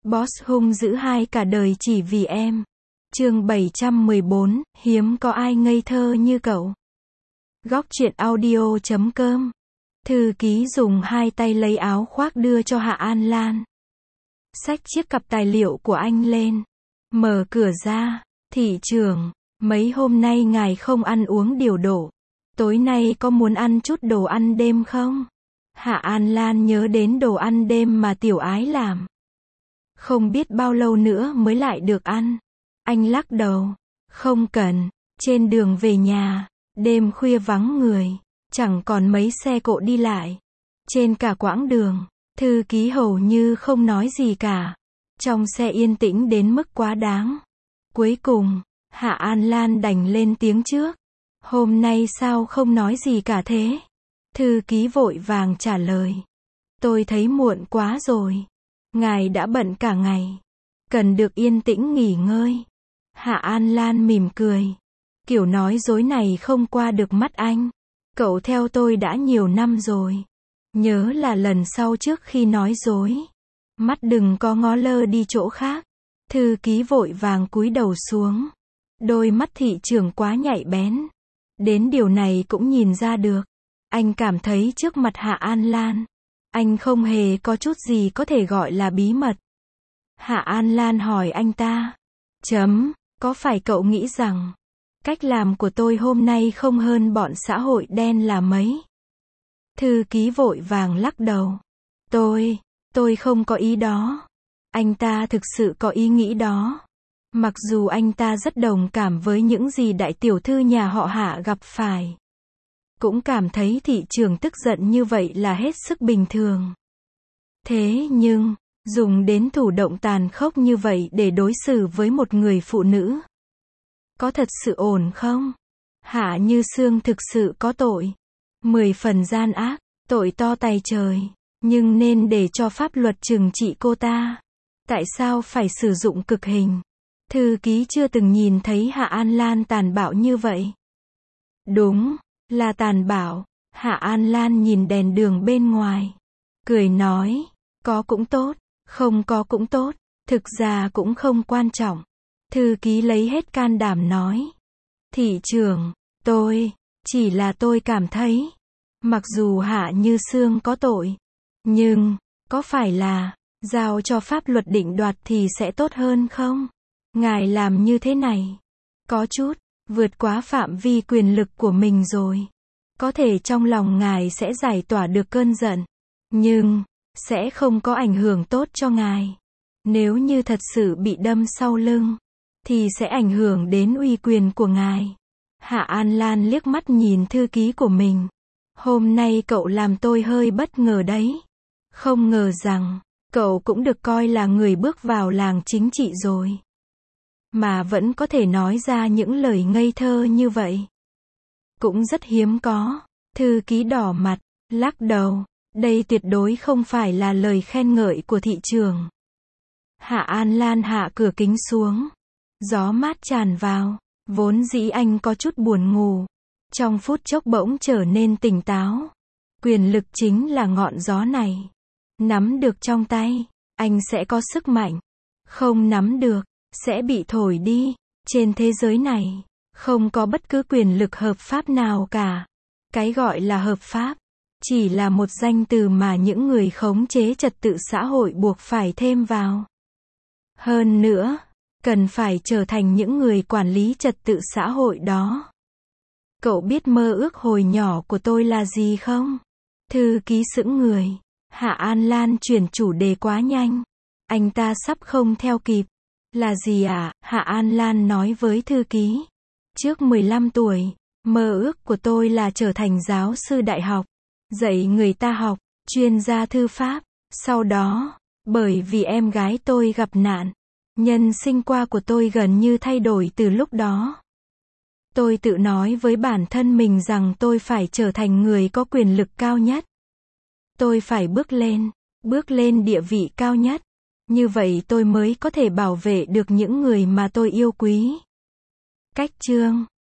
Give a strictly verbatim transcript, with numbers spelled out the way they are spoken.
Boss hung dữ hai cả đời chỉ vì em. Chương bảy trăm mười bốn, hiếm có ai ngây thơ như cậu. Góc truyện audio chấm com. Thư ký dùng hai tay lấy áo khoác đưa cho Hạ An Lan. Xách chiếc cặp tài liệu của anh lên. Mở cửa ra. Thị trưởng, mấy hôm nay ngài không ăn uống điều độ. Tối nay có muốn ăn chút đồ ăn đêm không? Hạ An Lan nhớ đến đồ ăn đêm mà tiểu ái làm. Không biết bao lâu nữa mới lại được ăn. Anh lắc đầu. Không cần. Trên đường về nhà, đêm khuya vắng người, chẳng còn mấy xe cộ đi lại. Trên cả quãng đường, thư ký hầu như không nói gì cả. Trong xe yên tĩnh đến mức quá đáng. Cuối cùng, Hạ An Lan đành lên tiếng trước. Hôm nay sao không nói gì cả thế? Thư ký vội vàng trả lời. Tôi thấy muộn quá rồi. Ngài đã bận cả ngày. Cần được yên tĩnh nghỉ ngơi. Hạ An Lan mỉm cười. Kiểu nói dối này không qua được mắt anh. Cậu theo tôi đã nhiều năm rồi. Nhớ là lần sau trước khi nói dối, mắt đừng có ngó lơ đi chỗ khác. Thư ký vội vàng cúi đầu xuống. Đôi mắt thị trưởng quá nhạy bén. Đến điều này cũng nhìn ra được. Anh cảm thấy trước mặt Hạ An Lan, anh không hề có chút gì có thể gọi là bí mật. Hạ An Lan hỏi anh ta. Chấm, có phải cậu nghĩ rằng cách làm của tôi hôm nay không hơn bọn xã hội đen là mấy? Thư ký vội vàng lắc đầu. Tôi, tôi không có ý đó. Anh ta thực sự có ý nghĩ đó. Mặc dù anh ta rất đồng cảm với những gì đại tiểu thư nhà họ Hạ gặp phải. Cũng cảm thấy thị trưởng tức giận như vậy là hết sức bình thường. Thế nhưng, dùng đến thủ đoạn tàn khốc như vậy để đối xử với một người phụ nữ, có thật sự ổn không? Hạ Như Sương thực sự có tội. Mười phần gian ác, tội to tày trời. Nhưng nên để cho pháp luật trừng trị cô ta. Tại sao phải sử dụng cực hình? Thư ký chưa từng nhìn thấy Hạ An Lan tàn bạo như vậy. Đúng, là tàn bạo. Hạ An Lan nhìn đèn đường bên ngoài. Cười nói, có cũng tốt, không có cũng tốt, thực ra cũng không quan trọng. Thư ký lấy hết can đảm nói. Thị trưởng, tôi, chỉ là tôi cảm thấy, mặc dù Hạ Như Sương có tội, nhưng, có phải là, giao cho pháp luật định đoạt thì sẽ tốt hơn không? Ngài làm như thế này, có chút, vượt quá phạm vi quyền lực của mình rồi. Có thể trong lòng ngài sẽ giải tỏa được cơn giận, nhưng, sẽ không có ảnh hưởng tốt cho ngài. Nếu như thật sự bị đâm sau lưng, thì sẽ ảnh hưởng đến uy quyền của ngài. Hạ An Lan liếc mắt nhìn thư ký của mình. Hôm nay cậu làm tôi hơi bất ngờ đấy. Không ngờ rằng, cậu cũng được coi là người bước vào làng chính trị rồi. Mà vẫn có thể nói ra những lời ngây thơ như vậy. Cũng rất hiếm có. Thư ký đỏ mặt, lắc đầu. Đây tuyệt đối không phải là lời khen ngợi của thị trường. Hạ An Lan hạ cửa kính xuống. Gió mát tràn vào. Vốn dĩ anh có chút buồn ngủ. Trong phút chốc bỗng trở nên tỉnh táo. Quyền lực chính là ngọn gió này. Nắm được trong tay, anh sẽ có sức mạnh. Không nắm được, sẽ bị thổi đi. Trên thế giới này, không có bất cứ quyền lực hợp pháp nào cả. Cái gọi là hợp pháp, chỉ là một danh từ mà những người khống chế trật tự xã hội buộc phải thêm vào. Hơn nữa, cần phải trở thành những người quản lý trật tự xã hội đó. Cậu biết mơ ước hồi nhỏ của tôi là gì không? Thư ký sững người. Hạ An Lan chuyển chủ đề quá nhanh. Anh ta sắp không theo kịp. Là gì ạ? À? Hạ An Lan nói với thư ký. Trước mười lăm tuổi, mơ ước của tôi là trở thành giáo sư đại học. Dạy người ta học, chuyên gia thư pháp. Sau đó, bởi vì em gái tôi gặp nạn, nhân sinh qua của tôi gần như thay đổi từ lúc đó. Tôi tự nói với bản thân mình rằng tôi phải trở thành người có quyền lực cao nhất. Tôi phải bước lên, bước lên địa vị cao nhất. Như vậy tôi mới có thể bảo vệ được những người mà tôi yêu quý. Cách chương